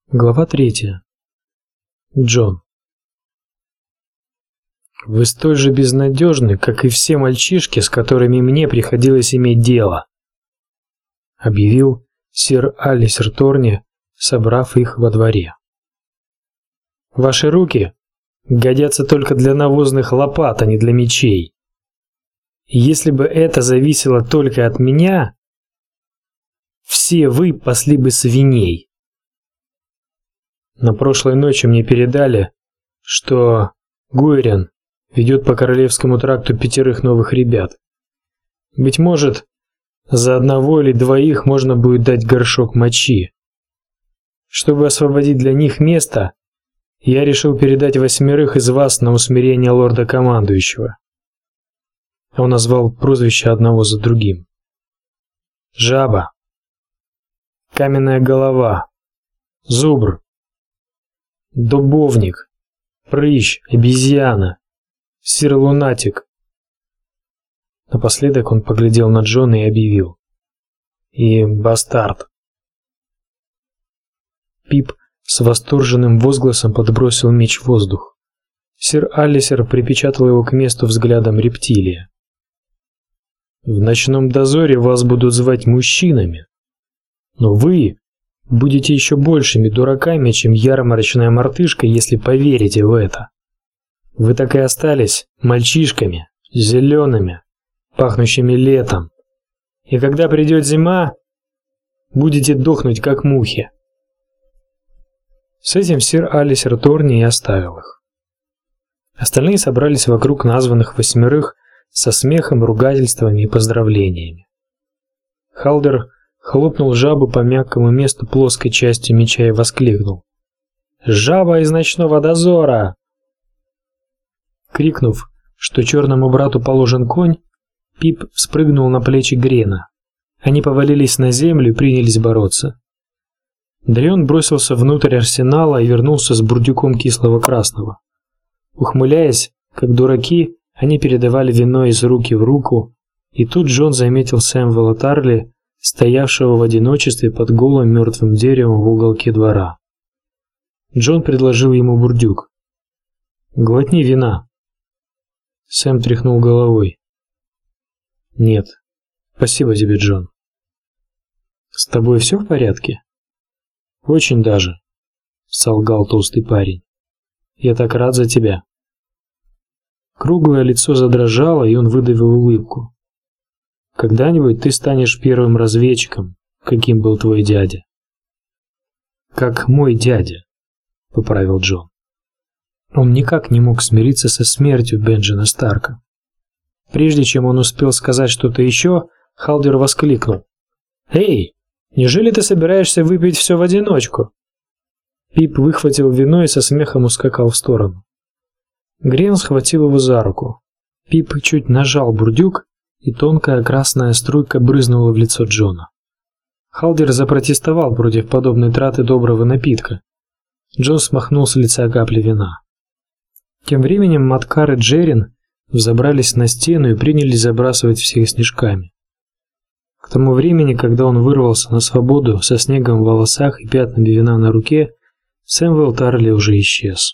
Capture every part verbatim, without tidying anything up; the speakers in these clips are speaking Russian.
Глава третья. Джон. Вы столь же безнадежны, как и все мальчишки, с которыми мне приходилось иметь дело, объявил сэр Алисер Торни, собрав их во дворе. Ваши руки годятся только для навозных лопат, а не для мечей. И если бы это зависело только от меня, все вы пасли бы свиней. На прошлой ночи мне передали, что Гуэрин ведет по Королевскому тракту пятерых новых ребят. Быть может, за одного или двоих можно будет дать горшок мочи. Чтобы освободить для них место, я решил передать восьмерых из вас на усмирение лорда-командующего. Он назвал прозвища одного за другим. Жаба, Каменная голова, Зубр, Дубовник, Прыщ, Обезьяна, Сир-лунатик. Напоследок он поглядел на Джона и объявил: и бастард. Пип с восторженным возгласом подбросил меч в воздух. Сир Алисер припечатал его к месту взглядом рептилия. В ночном дозоре вас будут звать мужчинами, но вы будете еще большими дураками, чем ярмарочная мартышка, если поверите в это. Вы так и остались мальчишками, зелеными, пахнущими летом. И когда придет зима, будете дохнуть как мухи. С этим сир Алисер Торни и оставил их. Остальные собрались вокруг названных восьмерых со смехом, ругательствами и поздравлениями. Халдер хлопнул жабу по мягкому месту плоской частью меча и воскликнул: «Жаба из ночного дозора!» Крикнув, что черному брату положен конь, Пип спрыгнул на плечи Грена. Они повалились на землю и принялись бороться. Дрион бросился внутрь арсенала и вернулся с бурдюком кислого красного. Ухмыляясь, как дураки, они передавали вино из руки в руку, и тут Джон заметил Сэмюэла Тарли, стоявшего в одиночестве под голым мертвым деревом в уголке двора. Джон предложил ему бурдюк. «Глотни вина». Сэм тряхнул головой. «Нет, спасибо тебе, Джон». «С тобой все в порядке?» «Очень даже», — солгал толстый парень. «Я так рад за тебя». Круглое лицо задрожало, и он выдавил улыбку. «Когда-нибудь ты станешь первым разведчиком, каким был твой дядя». «Как мой дядя», — поправил Джон. Он никак не мог смириться со смертью Бенджина Старка. Прежде чем он успел сказать что-то еще, Халдер воскликнул: «Эй, неужели ты собираешься выпить все в одиночку?» Пип выхватил вино и со смехом ускакал в сторону. Грен схватил его за руку. Пип чуть нажал бурдюк, и тонкая красная струйка брызнула в лицо Джона. Халдер запротестовал против подобной траты доброго напитка. Джон смахнул с лица капли вина. Тем временем Маткар и Джерин взобрались на стену и принялись забрасывать всех снежками. К тому времени, когда он вырвался на свободу со снегом в волосах и пятнами вина на руке, Сэмюэл Тарли уже исчез.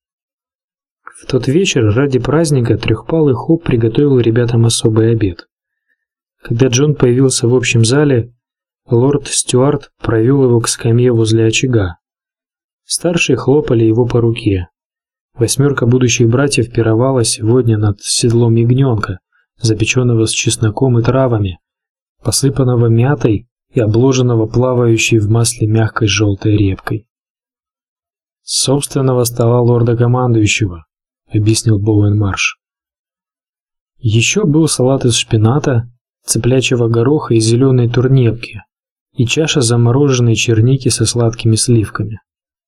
В тот вечер ради праздника трехпалый Хоп приготовил ребятам особый обед. Когда Джон появился в общем зале, лорд Стюарт провел его к скамье возле очага. Старшие хлопали его по руке. Восьмерка будущих братьев пировала сегодня над седлом ягненка, запеченного с чесноком и травами, посыпанного мятой и обложенного плавающей в масле мягкой желтой репкой. «С собственного стола лорда-командующего», — объяснил Боуэн Марш. Еще был салат из шпината, цыплячьего гороха и зеленой турнепки, и чаша замороженной черники со сладкими сливками.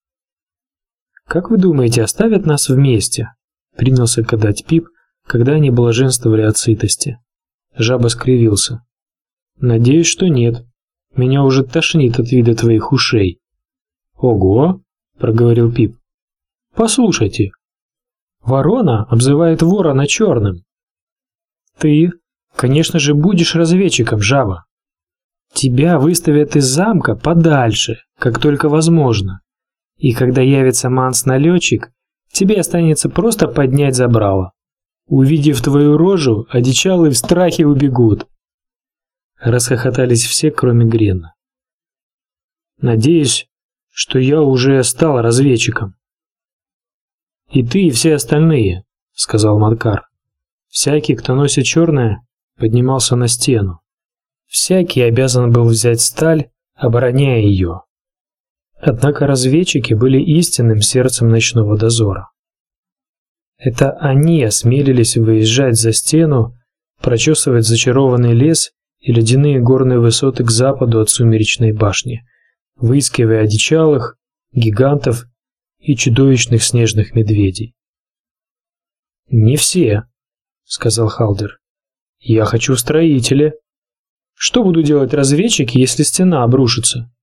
«Как вы думаете, оставят нас вместе?» — принялся кадать Пип, когда они блаженствовали от сытости. Жаба скривился. «Надеюсь, что нет. Меня уже тошнит от вида твоих ушей». «Ого!» — проговорил Пип. «Послушайте. Ворона обзывает ворона черным. Ты, конечно же, будешь разведчиком, Жаба. Тебя выставят из замка подальше, как только возможно. И когда явится Манс-налетчик, тебе останется просто поднять забрало. Увидев твою рожу, одичалые в страхе убегут. Расхохотались все, кроме Грена. Надеюсь, что я уже стал разведчиком. И ты, и все остальные, сказал Маткар. Всякий, кто носит черное, поднимался на стену. Всякий обязан был взять сталь, обороняя ее. Однако разведчики были истинным сердцем ночного дозора. Это они осмелились выезжать за стену, прочесывать зачарованный лес и ледяные горные высоты к западу от Сумеречной башни, выискивая одичалых, гигантов и чудовищных снежных медведей. «Не все», — сказал Халдер. «Я хочу строителя. Что будут делать разведчики, если стена обрушится?»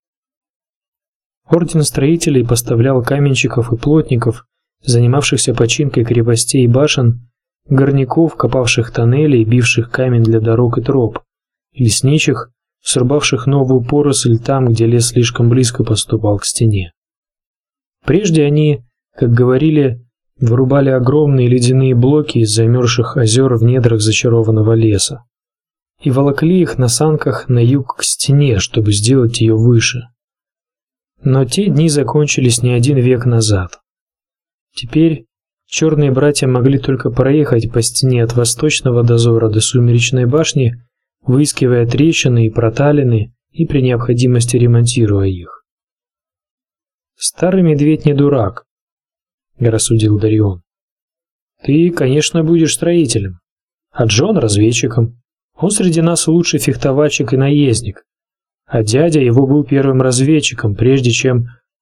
Орден строителей поставлял каменщиков и плотников, занимавшихся починкой крепостей и башен, горняков, копавших тоннели и бивших камень для дорог и троп, лесничих, срубавших новую поросль там, где лес слишком близко подступал к стене. Прежде они, как говорили, вырубали огромные ледяные блоки из замерзших озер в недрах зачарованного леса и волокли их на санках на юг к стене, чтобы сделать ее выше. Но те дни закончились не один век назад. Теперь черные братья могли только проехать по стене от восточного дозора до Сумеречной башни, выискивая трещины и проталины и при необходимости ремонтируя их. «Старый медведь не дурак», — рассудил Дарион. «Ты, конечно, будешь строителем, а Джон — разведчиком. Он среди нас лучший фехтовальщик и наездник, а дядя его был первым разведчиком, прежде чем...»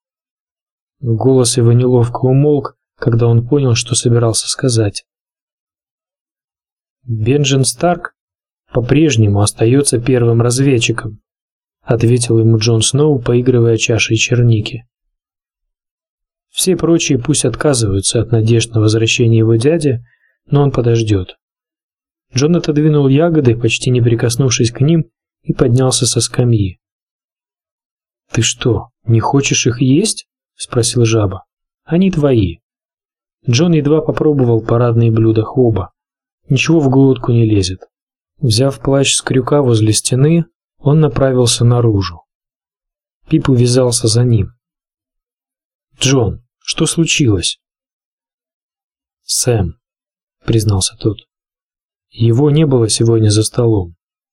Голос его неловко умолк, когда он понял, что собирался сказать. «Бенджин Старк по-прежнему остается первым разведчиком», — ответил ему Джон Сноу, поигрывая чашей черники. «Все прочие пусть отказываются от надежд на возвращение его дяди, но он подождет». Джон отодвинул ягоды, почти не прикоснувшись к ним, и поднялся со скамьи. «Ты что, не хочешь их есть?» — спросил жаба. «Они твои». Джон едва попробовал парадные блюда Хоба. Ничего в глотку не лезет. Взяв плащ с крюка возле стены, он направился наружу. Пип увязался за ним. «Джон, что случилось?» «Сэм», — признался тот. «Его не было сегодня за столом».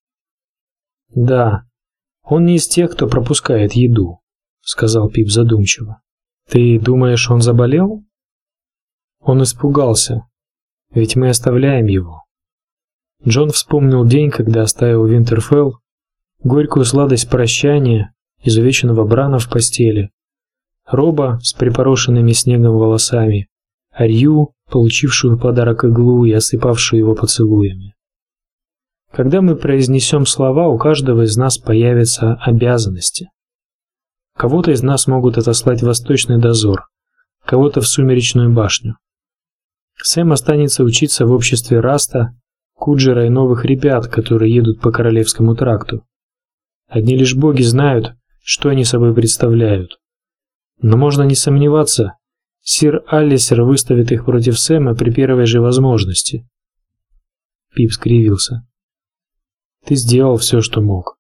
«Да, он не из тех, кто пропускает еду», — сказал Пип задумчиво. «Ты думаешь, он заболел?» Он испугался, ведь мы оставляем его. Джон вспомнил день, когда оставил Винтерфелл, горькую сладость прощания, изувеченного Брана в постели, Роба с припорошенными снегом волосами, Арью, получившую в подарок иглу и осыпавшую его поцелуями. Когда мы произнесем слова, у каждого из нас появятся обязанности. Кого-то из нас могут отослать в Восточный дозор, кого-то в Сумеречную башню. Сэм останется учиться в обществе Раста, Куджера и новых ребят, которые едут по Королевскому тракту. Одни лишь боги знают, что они собой представляют. Но можно не сомневаться, сир Аллисер выставит их против Сэма при первой же возможности. Пип скривился. Ты сделал все, что мог.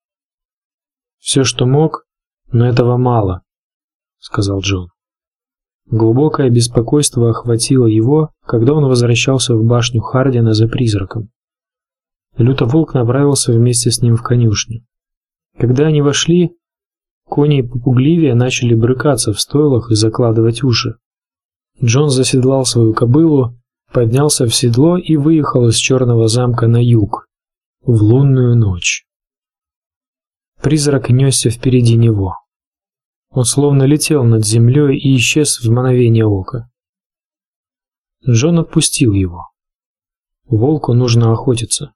Все, что мог, но этого мало, сказал Джон. Глубокое беспокойство охватило его, когда он возвращался в башню Хардина за призраком. Лютоволк направился вместе с ним в конюшню. Когда они вошли, кони попугливее начали брыкаться в стойлах и закладывать уши. Джон заседлал свою кобылу, поднялся в седло и выехал из Черного замка на юг, в лунную ночь. Призрак несся впереди него. Он словно летел над землей и исчез в мгновение ока. Джон отпустил его. Волку нужно охотиться.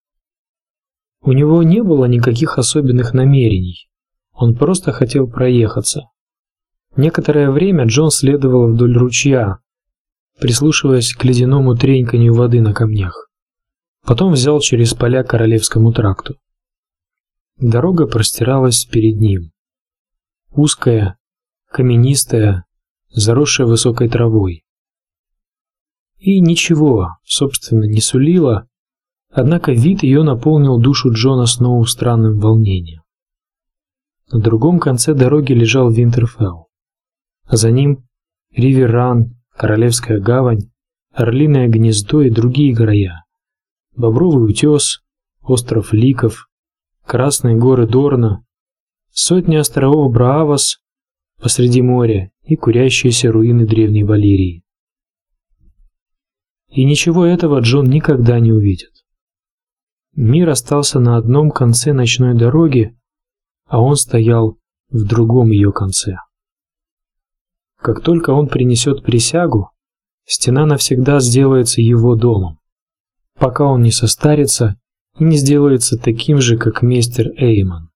У него не было никаких особенных намерений. Он просто хотел проехаться. Некоторое время Джон следовал вдоль ручья, прислушиваясь к ледяному треньканью воды на камнях. Потом взял через поля к Королевскому тракту. Дорога простиралась перед ним. Узкая, каменистая, заросшая высокой травой. И ничего, собственно, не сулила, однако вид ее наполнил душу Джона Сноу странным волнением. На другом конце дороги лежал Винтерфелл, а за ним Ривер-Ран, Королевская гавань, Орлиное гнездо и другие края, Бобровый утес, остров Ликов, Красные горы Дорна, сотни островов Браавос посреди моря и курящиеся руины древней Валерии. И ничего этого Джон никогда не увидит. Мир остался на одном конце ночной дороги, а он стоял в другом ее конце. Как только он принесет присягу, стена навсегда сделается его домом, пока он не состарится и не сделается таким же, как мистер Эймон.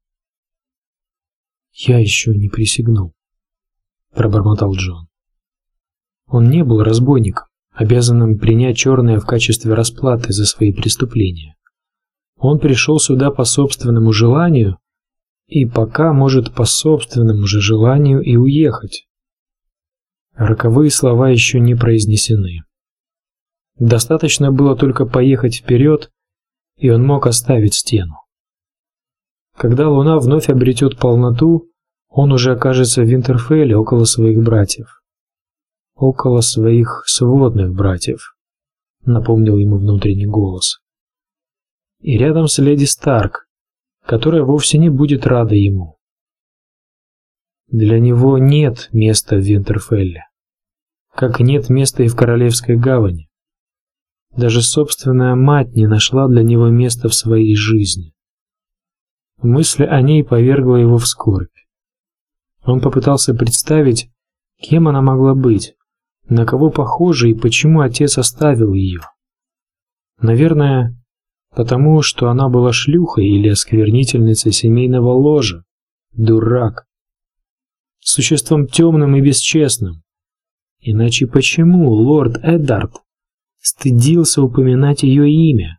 «Я еще не присягнул», — пробормотал Джон. Он не был разбойником, обязанным принять черное в качестве расплаты за свои преступления. Он пришел сюда по собственному желанию и пока может по собственному же желанию и уехать. Роковые слова еще не произнесены. Достаточно было только поехать вперед, и он мог оставить стену. Когда луна вновь обретет полноту, он уже окажется в Винтерфелле около своих братьев. Около своих сводных братьев, напомнил ему внутренний голос. И рядом с леди Старк, которая вовсе не будет рада ему. Для него нет места в Винтерфелле, как нет места и в Королевской гавани. Даже собственная мать не нашла для него места в своей жизни. Мысль о ней повергла его в скорбь. Он попытался представить, кем она могла быть, на кого похожа и почему отец оставил ее. Наверное, потому что она была шлюхой или осквернительницей семейного ложа. Дурак. Существом темным и бесчестным. Иначе почему лорд Эддард стыдился упоминать ее имя?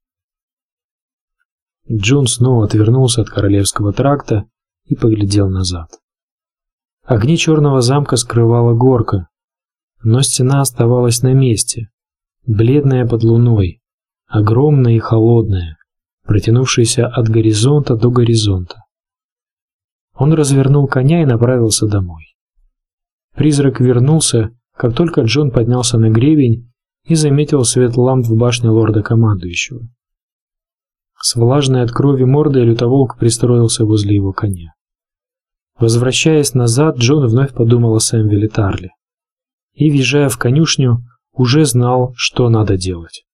Джон снова отвернулся от Королевского тракта и поглядел назад. Огни черного замка скрывала горка, но стена оставалась на месте, бледная под луной, огромная и холодная, протянувшаяся от горизонта до горизонта. Он развернул коня и направился домой. Призрак вернулся, как только Джон поднялся на гребень и заметил свет ламп в башне лорда-командующего. С влажной от крови мордой лютоволк пристроился возле его коня. Возвращаясь назад, Джон вновь подумал о Сэмвеле Тарли. И, въезжая в конюшню, уже знал, что надо делать.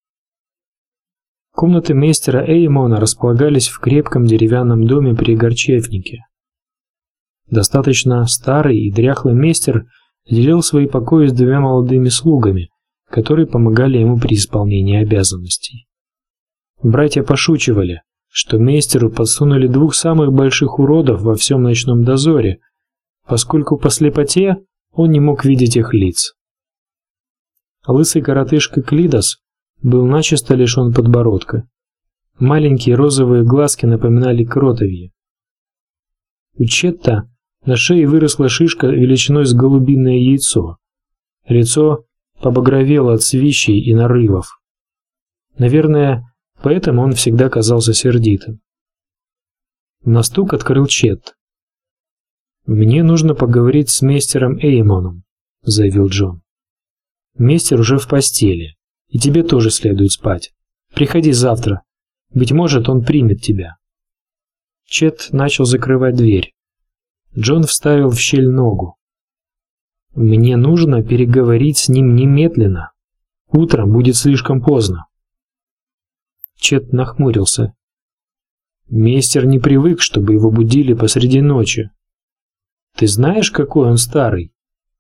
Комнаты мейстера Эймона располагались в крепком деревянном доме при Горчевнике. Достаточно старый и дряхлый мейстер делил свои покои с двумя молодыми слугами, которые помогали ему при исполнении обязанностей. Братья пошучивали, что мейстеру подсунули двух самых больших уродов во всем ночном дозоре, поскольку по слепоте он не мог видеть их лиц. Лысый коротышка Клидос был начисто лишен подбородка. Маленькие розовые глазки напоминали кротовьи. У Четта на шее выросла шишка величиной с голубиное яйцо. Лицо побагровело от свищей и нарывов. Наверное, поэтому он всегда казался сердитым. На стук открыл Чет. «Мне нужно поговорить с мейстером Эймоном», — заявил Джон. «Мейстер уже в постели, и тебе тоже следует спать. Приходи завтра. Быть может, он примет тебя». Чет начал закрывать дверь. Джон вставил в щель ногу. «Мне нужно переговорить с ним немедленно. Утром будет слишком поздно». Чет нахмурился. «Мейстер не привык, чтобы его будили посреди ночи. Ты знаешь, какой он старый?»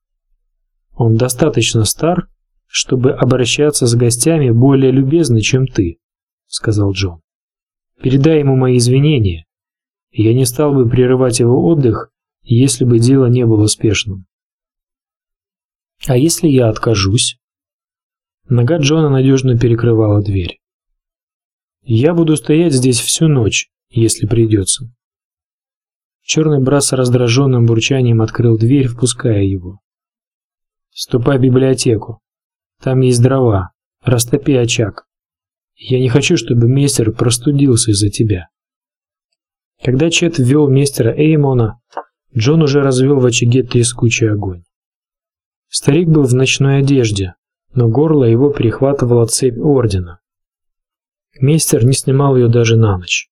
«Он достаточно стар, чтобы обращаться с гостями более любезно, чем ты», — сказал Джон. «Передай ему мои извинения. Я не стал бы прерывать его отдых, если бы дело не было спешным». «А если я откажусь?» Нога Джона надежно перекрывала дверь. «Я буду стоять здесь всю ночь, если придется». Черный брат с раздраженным бурчанием открыл дверь, впуская его. «Ступай в библиотеку. Там есть дрова. Растопи очаг. Я не хочу, чтобы мейстер простудился из-за тебя». Когда Чет ввел мистера Эймона, Джон уже развел в очаге трескучий огонь. Старик был в ночной одежде, но горло его перехватывала цепь ордена. Мейстер не снимал ее даже на ночь.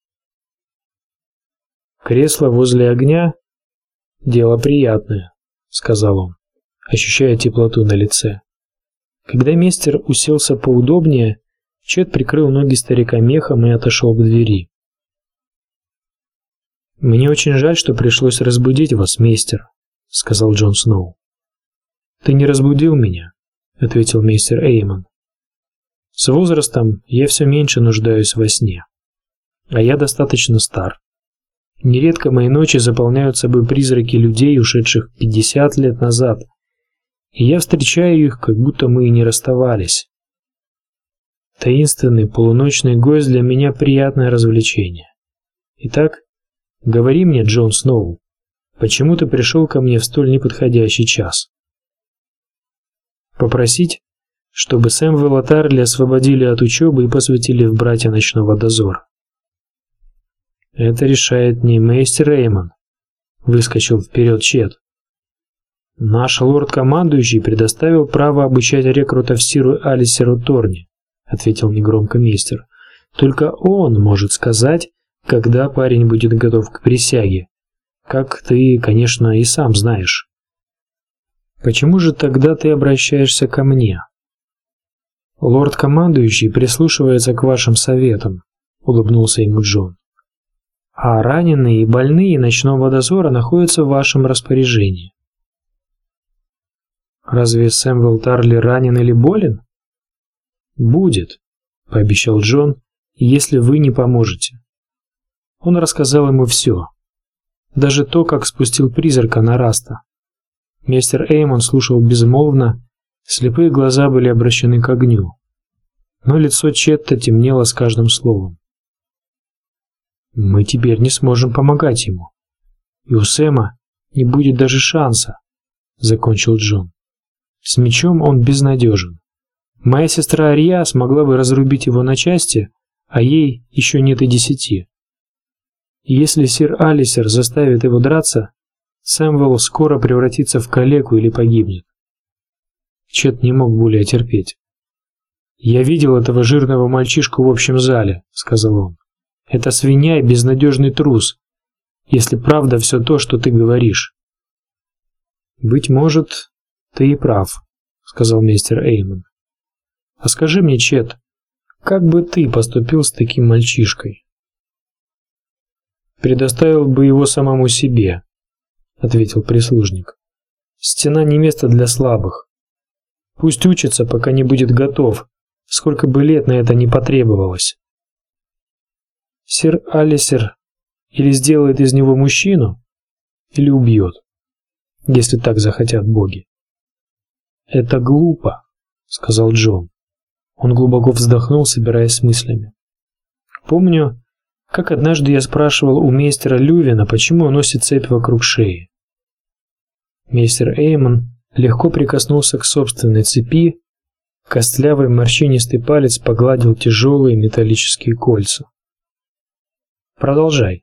«Кресло возле огня – дело приятное», – сказал он, ощущая теплоту на лице. Когда мейстер уселся поудобнее, Чет прикрыл ноги старика мехом и отошел к двери. «Мне очень жаль, что пришлось разбудить вас, мейстер», – сказал Джон Сноу. «Ты не разбудил меня», – ответил мейстер Эймон. «С возрастом я все меньше нуждаюсь во сне, а я достаточно стар. Нередко мои ночи заполняют собой призраки людей, ушедших пятьдесят лет назад, и я встречаю их, как будто мы и не расставались. Таинственный полуночный гость для меня приятное развлечение. Итак, говори мне, Джон Сноу, почему ты пришел ко мне в столь неподходящий час?» «Попросить, чтобы Сэмюэла Тарли освободили от учебы и посвятили в братья ночного дозора». «Это решает не мейстер Эймон», — выскочил вперед Чет. «Наш лорд-командующий предоставил право обучать рекрутов Сиру Алисеру Торни», — ответил негромко мейстер. «Только он может сказать, когда парень будет готов к присяге, как ты, конечно, и сам знаешь». «Почему же тогда ты обращаешься ко мне?» «Лорд-командующий прислушивается к вашим советам», — улыбнулся ему Джон. «А раненые и больные ночного дозора находятся в вашем распоряжении». «Разве Сэмюэл Тарли ранен или болен?» «Будет», — пообещал Джон, — «если вы не поможете». Он рассказал ему все, даже то, как спустил призрака на Раста. Мистер Эймон слушал безмолвно, слепые глаза были обращены к огню, но лицо Четта темнело с каждым словом. «Мы теперь не сможем помогать ему, и у Сэма не будет даже шанса», — закончил Джон. «С мечом он безнадежен. Моя сестра Ария смогла бы разрубить его на части, а ей еще нет и десяти. И если сир Алисер заставит его драться, Сэмюэл скоро превратится в калеку или погибнет». Чет не мог более терпеть. «Я видел этого жирного мальчишку в общем зале», — сказал он. «Это свинья и безнадежный трус, если правда все то, что ты говоришь». «Быть может, ты и прав», — сказал мистер Эймон. «А скажи мне, Чет, как бы ты поступил с таким мальчишкой?» «Предоставил бы его самому себе», — ответил прислужник. «Стена не место для слабых. Пусть учится, пока не будет готов, сколько бы лет на это не потребовалось. Сир Алисер или сделает из него мужчину, или убьет, если так захотят боги». «Это глупо», — сказал Джон. Он глубоко вздохнул, собираясь с мыслями. «Помню, как однажды я спрашивал у мейстера Лювина, почему он носит цепь вокруг шеи. Мейстер Эймон легко прикоснулся к собственной цепи, костлявый морщинистый палец погладил тяжелые металлические кольца. «Продолжай».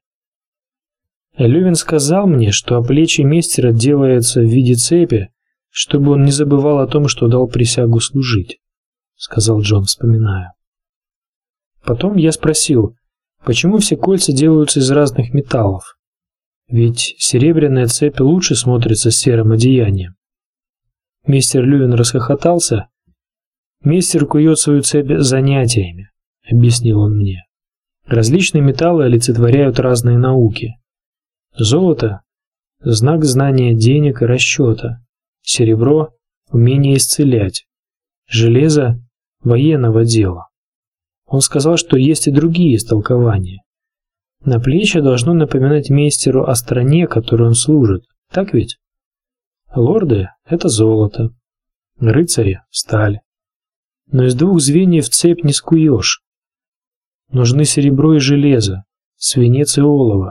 Лювин сказал мне, что оплечье мейстера делается в виде цепи, чтобы он не забывал о том, что дал присягу служить, — сказал Джон, вспоминая. Потом я спросил, почему все кольца делаются из разных металлов? Ведь серебряная цепь лучше смотрится с серым одеянием. Мистер Лювин расхохотался. «Мейстер кует свою цепь занятиями», — объяснил он мне. «Различные металлы олицетворяют разные науки. Золото — знак знания денег и расчета. Серебро — умение исцелять. Железо — военного дела». Он сказал, что есть и другие истолкования. Наплечье должно напоминать мейстеру о стране, которой он служит. Так ведь? Лорды — это золото. Рыцари — сталь. Но из двух звеньев цепь не скуешь. Нужны серебро и железо, свинец и олово,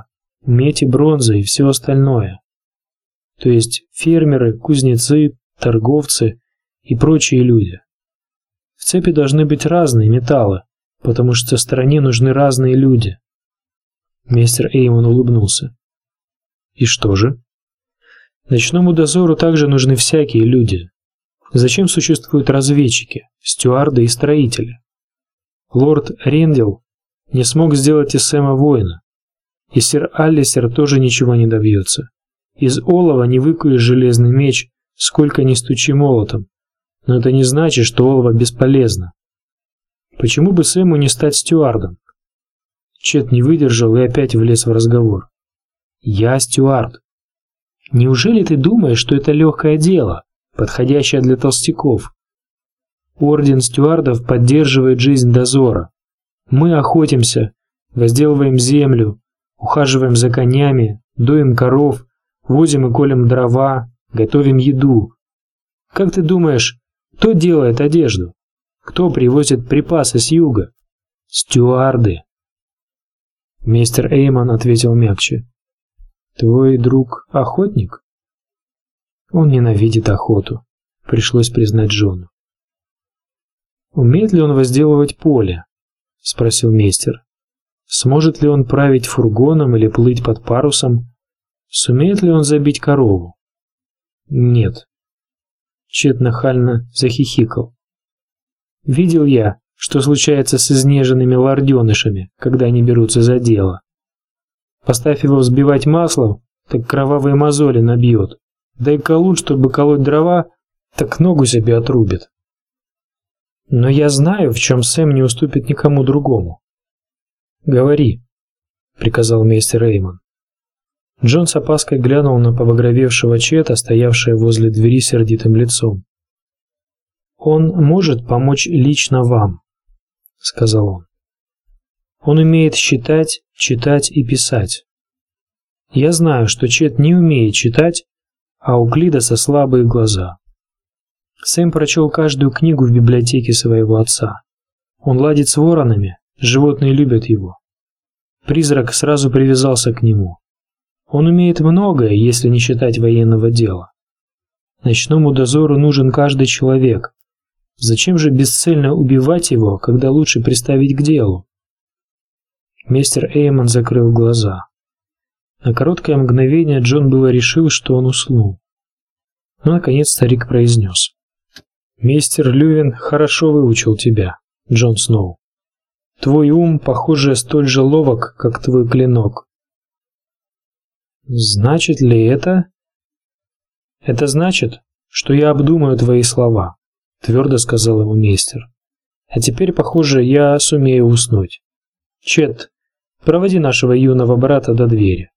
медь и бронза и все остальное. То есть фермеры, кузнецы, торговцы и прочие люди. В цепи должны быть разные металлы, потому что стране нужны разные люди. Мистер Эймон улыбнулся. И что же? Ночному дозору также нужны всякие люди. Зачем существуют разведчики, стюарды и строители? Лорд Рендел не смог сделать из Сэма воина, и сэр Аллистер тоже ничего не добьется. Из олова не выкуешь железный меч, сколько ни стучи молотом, но это не значит, что олово бесполезно. Почему бы Сэму не стать стюардом? Чет не выдержал и опять влез в разговор. Я стюард. Неужели ты думаешь, что это легкое дело, подходящее для толстяков? Орден стюардов поддерживает жизнь дозора. Мы охотимся, возделываем землю, ухаживаем за конями, доим коров, возим и колем дрова, готовим еду. Как ты думаешь, кто делает одежду? Кто привозит припасы с юга? Стюарды. Мистер Эймон ответил мягче. Твой друг охотник? Он ненавидит охоту, пришлось признать Джону. Умеет ли он возделывать поле? Спросил мейстер. Сможет ли он править фургоном или плыть под парусом? Сумеет ли он забить корову? Нет. Чет нахально захихикал. Видел я, что случается с изнеженными лорденышами, когда они берутся за дело. Поставь его взбивать масло, так кровавые мозоли набьет. Дай колун, чтобы колоть дрова, так ногу себе отрубит. Но я знаю, в чем Сэм не уступит никому другому. Говори, приказал мистер Эймон. Джон с опаской глянул на побагровевшего Чета, стоявшего возле двери сердитым лицом. Он может помочь лично вам, сказал он. Он умеет считать, читать и писать. Я знаю, что Чет не умеет читать, а у Клидоса слабые глаза. Сэм прочел каждую книгу в библиотеке своего отца. Он ладит с воронами, животные любят его. Призрак сразу привязался к нему. Он умеет многое, если не считать военного дела. Ночному дозору нужен каждый человек. Зачем же бесцельно убивать его, когда лучше приставить к делу? Мистер Эймон закрыл глаза. На короткое мгновение Джон было решил, что он уснул. Но наконец старик произнес. Мистер Лювин хорошо выучил тебя, Джон Сноу. Твой ум, похоже, столь же ловок, как твой клинок. Значит ли это? Это значит, что я обдумаю твои слова, твердо сказал ему мейстер. А теперь, похоже, я сумею уснуть. Чет, проводи нашего юного брата до двери.